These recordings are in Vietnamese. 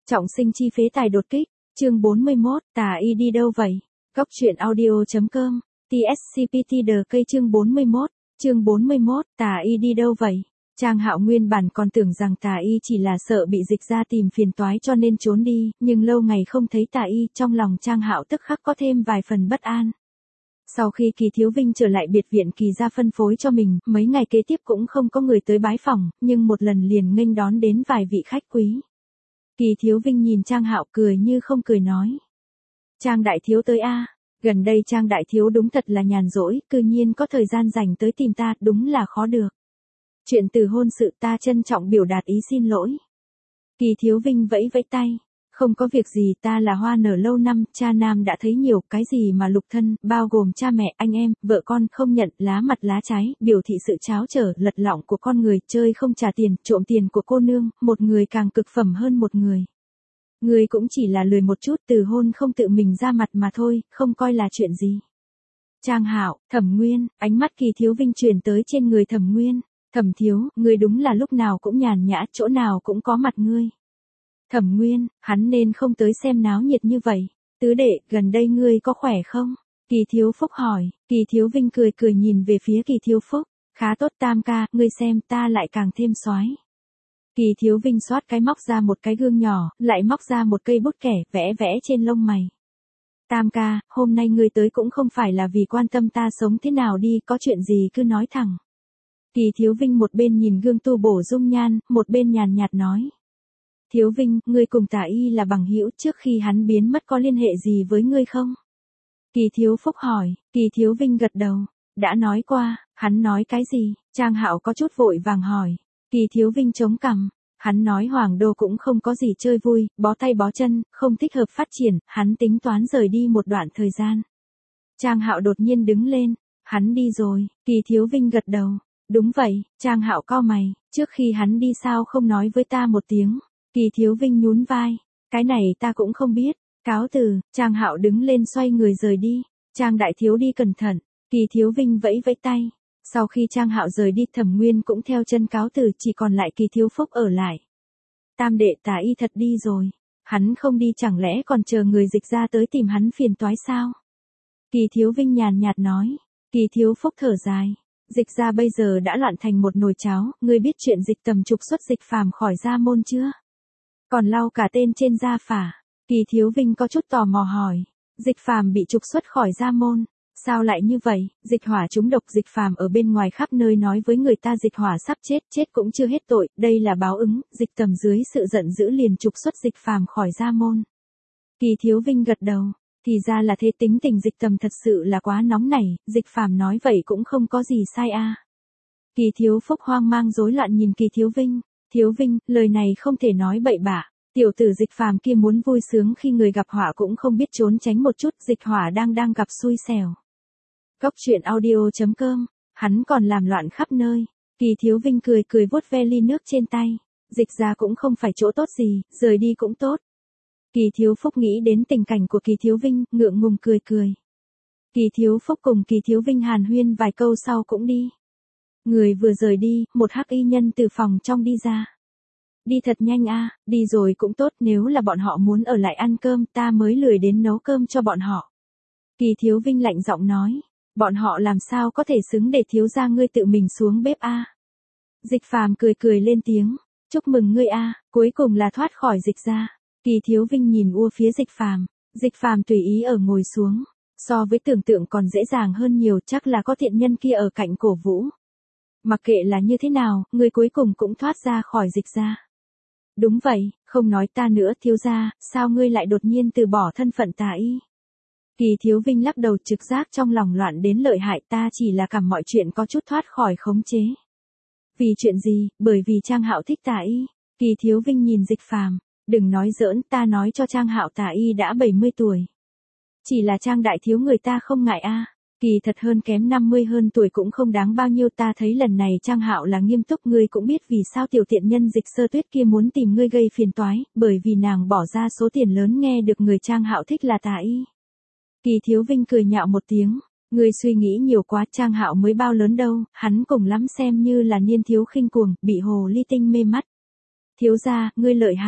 Trọng sinh chi phế tài đột kích, chương 41, tà y đi đâu vậy? Góc truyện audio.com, TSCPT The cây chương 41, tà y đi đâu vậy? Trang Hạo nguyên bản còn tưởng rằng tà y chỉ là sợ bị dịch ra tìm phiền toái cho nên trốn đi, nhưng lâu ngày không thấy tà y, trong lòng Trang Hạo tức khắc có thêm vài phần bất an. Sau khi Kỳ Thiếu Vinh trở lại biệt viện Kỳ gia phân phối cho mình, mấy ngày kế tiếp cũng không có người tới bái phỏng, nhưng một lần liền nghênh đón đến vài vị khách quý. Kỳ Thiếu Vinh nhìn Trang Hạo cười như không cười nói. Trang đại thiếu tới a, gần đây Trang đại thiếu đúng thật là nhàn rỗi, cư nhiên có thời gian dành tới tìm ta, đúng là khó được. Chuyện từ hôn sự ta trân trọng biểu đạt ý xin lỗi. Kỳ Thiếu Vinh vẫy vẫy tay. Không có việc gì, ta là hoa nở lâu năm, cha nam đã thấy nhiều, cái gì mà lục thân, bao gồm cha mẹ, anh em, vợ con, không nhận, lá mặt lá trái, biểu thị sự tráo trở, lật lọng của con người, chơi không trả tiền, trộm tiền của cô nương, một người càng cực phẩm hơn một người. Người cũng chỉ là lười một chút, từ hôn không tự mình ra mặt mà thôi, không coi là chuyện gì. Trang Hạo, Thẩm Nguyên, ánh mắt Kỳ Thiếu Vinh chuyển tới trên người Thẩm Nguyên. Thẩm thiếu, ngươi đúng là lúc nào cũng nhàn nhã, chỗ nào cũng có mặt ngươi. Thẩm Nguyên, hắn nên không tới xem náo nhiệt như vậy. Tứ đệ, gần đây ngươi có khỏe không? Kỳ Thiếu Phúc hỏi. Kỳ Thiếu Vinh cười cười nhìn về phía Kỳ Thiếu Phúc. Khá tốt Tam ca, ngươi xem ta lại càng thêm soái. Kỳ Thiếu Vinh xoát cái móc ra một cái gương nhỏ, lại móc ra một cây bút kẻ, vẽ vẽ trên lông mày. Tam ca, hôm nay ngươi tới cũng không phải là vì quan tâm ta sống thế nào đi, có chuyện gì cứ nói thẳng. Kỳ Thiếu Vinh một bên nhìn gương tu bổ dung nhan, một bên nhàn nhạt nói. Thiếu Vinh, ngươi cùng tà y là bằng hữu, trước khi hắn biến mất có liên hệ gì với ngươi không? Kỳ Thiếu Phúc hỏi. Kỳ Thiếu Vinh gật đầu. Đã nói qua, hắn nói cái gì? Trang Hạo có chút vội vàng hỏi. Kỳ Thiếu Vinh chống cằm. Hắn nói Hoàng Đô cũng không có gì chơi vui, bó tay bó chân, không thích hợp phát triển, hắn tính toán rời đi một đoạn thời gian. Trang Hạo đột nhiên đứng lên. Hắn đi rồi. Kỳ Thiếu Vinh gật đầu. Đúng vậy, Trang Hạo cau mày, trước khi hắn đi sao không nói với ta một tiếng. Kỳ Thiếu Vinh nhún vai, cái này ta cũng không biết. Cáo từ, Trang Hạo đứng lên xoay người rời đi. Trang đại thiếu đi cẩn thận. Kỳ Thiếu Vinh vẫy vẫy tay. Sau khi Trang Hạo rời đi, Thẩm Nguyên cũng theo chân cáo từ, chỉ còn lại Kỳ Thiếu Phúc ở lại. Tam đệ tà y thật đi rồi. Hắn không đi chẳng lẽ còn chờ người dịch ra tới tìm hắn phiền toái sao? Kỳ Thiếu Vinh nhàn nhạt nói. Kỳ Thiếu Phúc thở dài. Dịch ra bây giờ đã loạn thành một nồi cháo, ngươi biết chuyện dịch tầm trục xuất Dịch Phàm khỏi gia môn chưa? Còn lau cả tên trên gia phả. Kỳ Thiếu Vinh có chút tò mò hỏi. Dịch Phàm bị trục xuất khỏi gia môn. Sao lại như vậy? Dịch Hỏa trúng độc, Dịch Phàm ở bên ngoài khắp nơi nói với người ta Dịch Hỏa sắp chết, chết cũng chưa hết tội, đây là báo ứng. Dịch tầm dưới sự giận dữ liền trục xuất Dịch Phàm khỏi gia môn. Kỳ Thiếu Vinh gật đầu. Thì ra là thế, tính tình Dịch tầm thật sự là quá nóng nảy, Dịch Phàm nói vậy cũng không có gì sai a. Kỳ Thiếu Phúc hoang mang rối loạn nhìn Kỳ Thiếu Vinh. Thiếu Vinh, lời này không thể nói bậy bạ. Tiểu tử Dịch Phàm kia muốn vui sướng khi người gặp họa cũng không biết trốn tránh một chút, Dịch Hỏa đang gặp xui xẻo. Góc truyện audio.com, hắn còn làm loạn khắp nơi. Kỳ Thiếu Vinh cười cười vuốt ve ly nước trên tay. Dịch ra cũng không phải chỗ tốt gì, rời đi cũng tốt. Kỳ Thiếu Phúc nghĩ đến tình cảnh của Kỳ Thiếu Vinh, ngượng ngùng cười cười. Kỳ Thiếu Phúc cùng Kỳ Thiếu Vinh hàn huyên vài câu sau cũng đi. Người vừa rời đi, một hắc y nhân từ phòng trong đi ra. Đi thật nhanh a, đi rồi cũng tốt, nếu là bọn họ muốn ở lại ăn cơm ta mới lười đến nấu cơm cho bọn họ. Kỳ Thiếu Vinh lạnh giọng nói, bọn họ làm sao có thể xứng để thiếu gia ngươi tự mình xuống bếp a. Dịch Phàm cười cười lên tiếng, chúc mừng ngươi a, cuối cùng là thoát khỏi Dịch ra. Kỳ Thiếu Vinh nhìn phía Dịch Phàm tùy ý ở ngồi xuống, so với tưởng tượng còn dễ dàng hơn nhiều, chắc là có thiện nhân kia ở cạnh cổ vũ. Mặc kệ là như thế nào, ngươi cuối cùng cũng thoát ra khỏi Dịch ra. Đúng vậy, không nói ta nữa thiếu gia, sao ngươi lại đột nhiên từ bỏ thân phận tà y? Kỳ Thiếu Vinh lắc đầu, trực giác trong lòng loạn đến lợi hại, ta chỉ là cảm mọi chuyện có chút thoát khỏi khống chế. Vì chuyện gì? Bởi vì Trang Hạo thích tà y. Kỳ Thiếu Vinh nhìn Dịch Phàm. Đừng nói giỡn, ta nói cho Trang Hạo tà y đã 70 tuổi. Chỉ là Trang đại thiếu người ta không ngại a. Kỳ thật hơn kém 50 hơn tuổi cũng không đáng bao nhiêu, ta thấy lần này Trang Hạo là nghiêm túc, ngươi cũng biết vì sao tiểu tiện nhân Dịch Sơ Tuyết kia muốn tìm ngươi gây phiền toái, bởi vì nàng bỏ ra số tiền lớn nghe được người Trang Hạo thích là tà y. Kỳ Thiếu Vinh cười nhạo một tiếng, ngươi suy nghĩ nhiều quá, Trang Hạo mới bao lớn đâu, hắn cùng lắm xem như là niên thiếu khinh cuồng, bị hồ ly tinh mê mắt. Thiếu gia, ngươi lợi hại.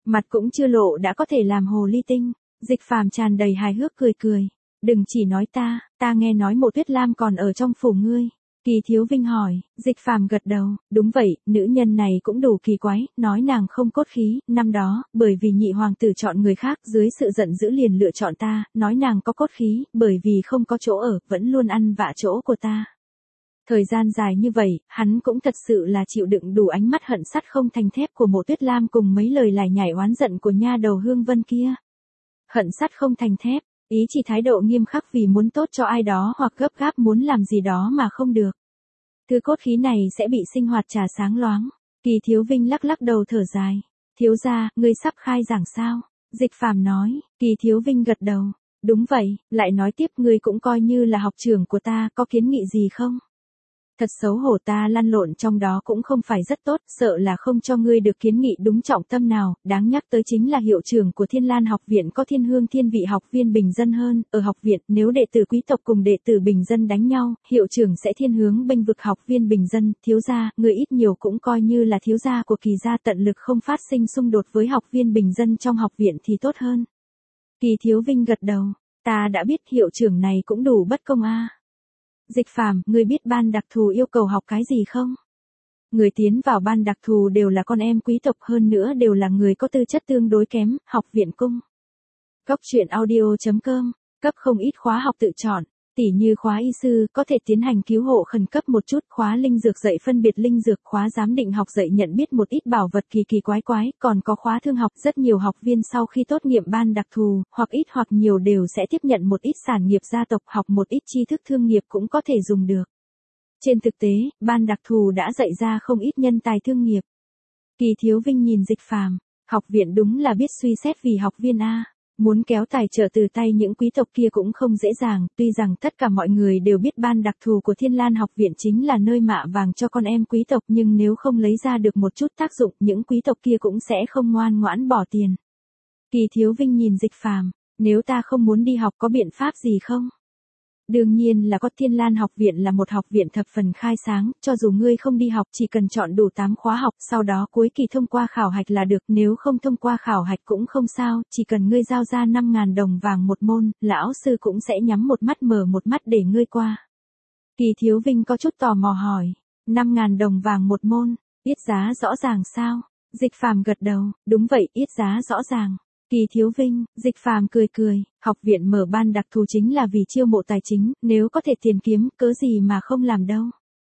Mặt cũng chưa lộ đã có thể làm hồ ly tinh. Dịch Phàm tràn đầy hài hước cười cười. Đừng chỉ nói ta nghe nói Mộ Tuyết Lam còn ở trong phủ ngươi. Kỳ Thiếu Vinh hỏi, Dịch Phàm gật đầu, đúng vậy, nữ nhân này cũng đủ kỳ quái, nói nàng không cốt khí, năm đó, bởi vì nhị hoàng tử chọn người khác, dưới sự giận dữ liền lựa chọn ta, nói nàng có cốt khí, bởi vì không có chỗ ở, vẫn luôn ăn vạ chỗ của ta. Thời gian dài như vậy, hắn cũng thật sự là chịu đựng đủ ánh mắt hận sắt không thành thép của Mộ Tuyết Lam cùng mấy lời lải nhải oán giận của nha đầu Hương Vân kia. Hận sắt không thành thép, ý chỉ thái độ nghiêm khắc vì muốn tốt cho ai đó hoặc gấp gáp muốn làm gì đó mà không được. Thứ cốt khí này sẽ bị sinh hoạt trà sáng loáng. Kỳ Thiếu Vinh lắc lắc đầu thở dài. Thiếu gia, ngươi sắp khai giảng sao? Dịch Phàm nói. Kỳ Thiếu Vinh gật đầu. Đúng vậy, lại nói tiếp ngươi cũng coi như là học trưởng của ta, có kiến nghị gì không? Thật xấu hổ, ta lăn lộn trong đó cũng không phải rất tốt, sợ là không cho ngươi được kiến nghị đúng trọng tâm nào, đáng nhắc tới chính là hiệu trưởng của Thiên Lan học viện có thiên hương thiên vị học viên bình dân hơn, ở học viện nếu đệ tử quý tộc cùng đệ tử bình dân đánh nhau, hiệu trưởng sẽ thiên hướng bênh vực học viên bình dân, thiếu gia, ngươi ít nhiều cũng coi như là thiếu gia của Kỳ gia, tận lực không phát sinh xung đột với học viên bình dân trong học viện thì tốt hơn. Kỳ Thiếu Vinh gật đầu, ta đã biết, hiệu trưởng này cũng đủ bất công a. Dịch Phàm, ngươi biết ban đặc thù yêu cầu học cái gì không? Người tiến vào ban đặc thù đều là con em quý tộc, hơn nữa đều là người có tư chất tương đối kém, học viện cung. Góc truyện audio.com, cấp không ít khóa học tự chọn, tỉ như khóa y sư có thể tiến hành cứu hộ khẩn cấp một chút, khóa linh dược dạy phân biệt linh dược, khóa giám định học dạy nhận biết một ít bảo vật kỳ kỳ quái quái, còn có khóa thương học, rất nhiều học viên sau khi tốt nghiệp ban đặc thù, hoặc ít hoặc nhiều đều sẽ tiếp nhận một ít sản nghiệp gia tộc, học một ít tri thức thương nghiệp cũng có thể dùng được. Trên thực tế, ban đặc thù đã dạy ra không ít nhân tài thương nghiệp. Kỳ Thiếu Vinh nhìn Dịch Phàm, học viện đúng là biết suy xét vì học viên a. Muốn kéo tài trợ từ tay những quý tộc kia cũng không dễ dàng, tuy rằng tất cả mọi người đều biết ban đặc thù của Thiên Lan học viện chính là nơi mạ vàng cho con em quý tộc, nhưng nếu không lấy ra được một chút tác dụng, những quý tộc kia cũng sẽ không ngoan ngoãn bỏ tiền. Kỳ Thiếu Vinh nhìn Dịch Phàm, nếu ta không muốn đi học có biện pháp gì không? Đương nhiên là có, Thiên Lan học viện là một học viện thập phần khai sáng, cho dù ngươi không đi học chỉ cần chọn đủ 8 khóa học, sau đó cuối kỳ thông qua khảo hạch là được, nếu không thông qua khảo hạch cũng không sao, chỉ cần ngươi giao ra 5.000 đồng vàng một môn, lão sư cũng sẽ nhắm một mắt mở một mắt để ngươi qua. Kỳ Thiếu Vinh có chút tò mò hỏi, 5.000 đồng vàng một môn, yết giá rõ ràng sao? Dịch Phàm gật đầu, đúng vậy, yết giá rõ ràng. Kỳ Thiếu Vinh, Dịch Phàm cười cười, học viện mở ban đặc thù chính là vì chiêu mộ tài chính, nếu có thể tiền kiếm, cớ gì mà không làm đâu.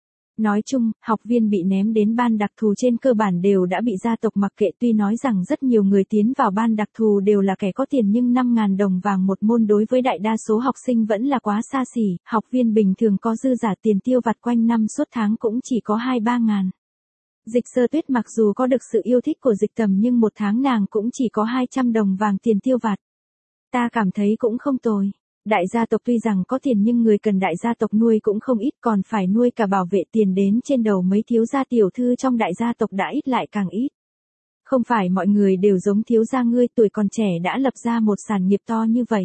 Nói chung, học viên bị ném đến ban đặc thù trên cơ bản đều đã bị gia tộc mặc kệ, tuy nói rằng rất nhiều người tiến vào ban đặc thù đều là kẻ có tiền nhưng 5.000 đồng vàng một môn đối với đại đa số học sinh vẫn là quá xa xỉ, học viên bình thường có dư giả tiền tiêu vặt quanh năm suốt tháng cũng chỉ có 2-3 ngàn. Dịch Sơ Tuyết mặc dù có được sự yêu thích của Dịch Tầm nhưng một tháng nàng cũng chỉ có 200 đồng vàng tiền tiêu vặt. Ta cảm thấy cũng không tồi. Đại gia tộc tuy rằng có tiền nhưng người cần đại gia tộc nuôi cũng không ít, còn phải nuôi cả bảo vệ tiền đến trên đầu mấy thiếu gia tiểu thư trong đại gia tộc đã ít lại càng ít. Không phải mọi người đều giống thiếu gia ngươi, tuổi còn trẻ đã lập ra một sản nghiệp to như vậy.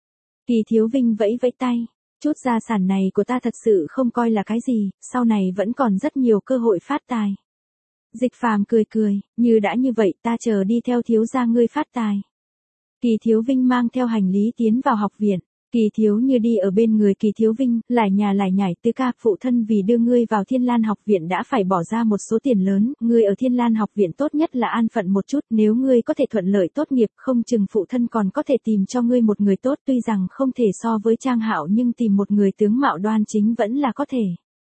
Kỳ Thiếu Vinh vẫy vẫy tay. Chút gia sản này của ta thật sự không coi là cái gì, sau này vẫn còn rất nhiều cơ hội phát tài. Dịch Phàm cười cười, như đã như vậy ta chờ đi theo thiếu gia ngươi phát tài. Kỳ Thiếu Vinh mang theo hành lý tiến vào học viện. Kỳ Thiếu Như đi ở bên người Kỳ Thiếu Vinh, lải nhải, Tư ca, phụ thân vì đưa ngươi vào Thiên Lan học viện đã phải bỏ ra một số tiền lớn, ngươi ở Thiên Lan học viện tốt nhất là an phận một chút, nếu ngươi có thể thuận lợi tốt nghiệp, không chừng phụ thân còn có thể tìm cho ngươi một người tốt, tuy rằng không thể so với Trang Hạo nhưng tìm một người tướng mạo đoan chính vẫn là có thể.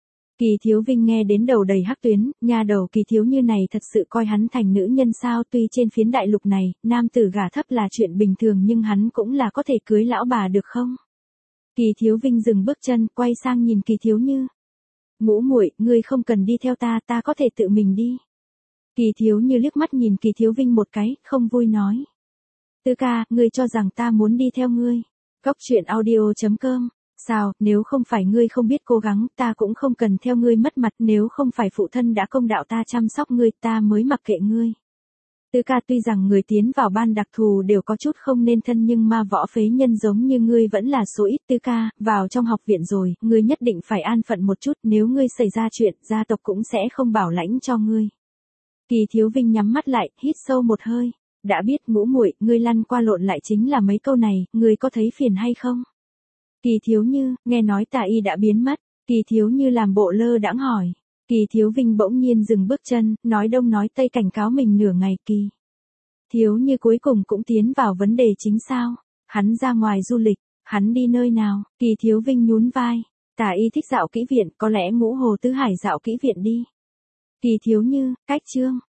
Kỳ Thiếu Vinh nghe đến đầu đầy hắc tuyến, nha đầu Kỳ Thiếu Như này thật sự coi hắn thành nữ nhân sao, tuy trên phiến đại lục này, nam tử gả thấp là chuyện bình thường nhưng hắn cũng là có thể cưới lão bà được không? Kỳ Thiếu Vinh dừng bước chân, quay sang nhìn Kỳ Thiếu Như. Ngũ muội, ngươi không cần đi theo ta, ta có thể tự mình đi. Kỳ Thiếu Như liếc mắt nhìn Kỳ Thiếu Vinh một cái, không vui nói. Tư ca, ngươi cho rằng ta muốn đi theo ngươi. Góc truyện audio.com. Sao, nếu không phải ngươi không biết cố gắng, ta cũng không cần theo ngươi mất mặt, nếu không phải phụ thân đã công đạo ta chăm sóc ngươi, ta mới mặc kệ ngươi. Tư ca, tuy rằng người tiến vào ban đặc thù đều có chút không nên thân nhưng ma võ phế nhân giống như ngươi vẫn là số ít. Tư ca, vào trong học viện rồi, ngươi nhất định phải an phận một chút, nếu ngươi xảy ra chuyện, gia tộc cũng sẽ không bảo lãnh cho ngươi. Kỳ Thiếu Vinh nhắm mắt lại, hít sâu một hơi. Đã biết ngũ muội, ngươi lăn qua lộn lại chính là mấy câu này, ngươi có thấy phiền hay không? Kỳ Thiếu Như, nghe nói Tà Y đã biến mất, Kỳ Thiếu Như làm bộ lơ đãng hỏi. Kỳ Thiếu Vinh bỗng nhiên dừng bước chân, nói đông nói tây cảnh cáo mình nửa ngày. Kỳ Thiếu Như cuối cùng cũng tiến vào vấn đề chính sao? Hắn ra ngoài du lịch, hắn đi nơi nào? Kỳ Thiếu Vinh nhún vai. Tà Y thích dạo kỹ viện, có lẽ Ngũ Hồ Tứ Hải dạo kỹ viện đi. Kỳ Thiếu Như, cách chương.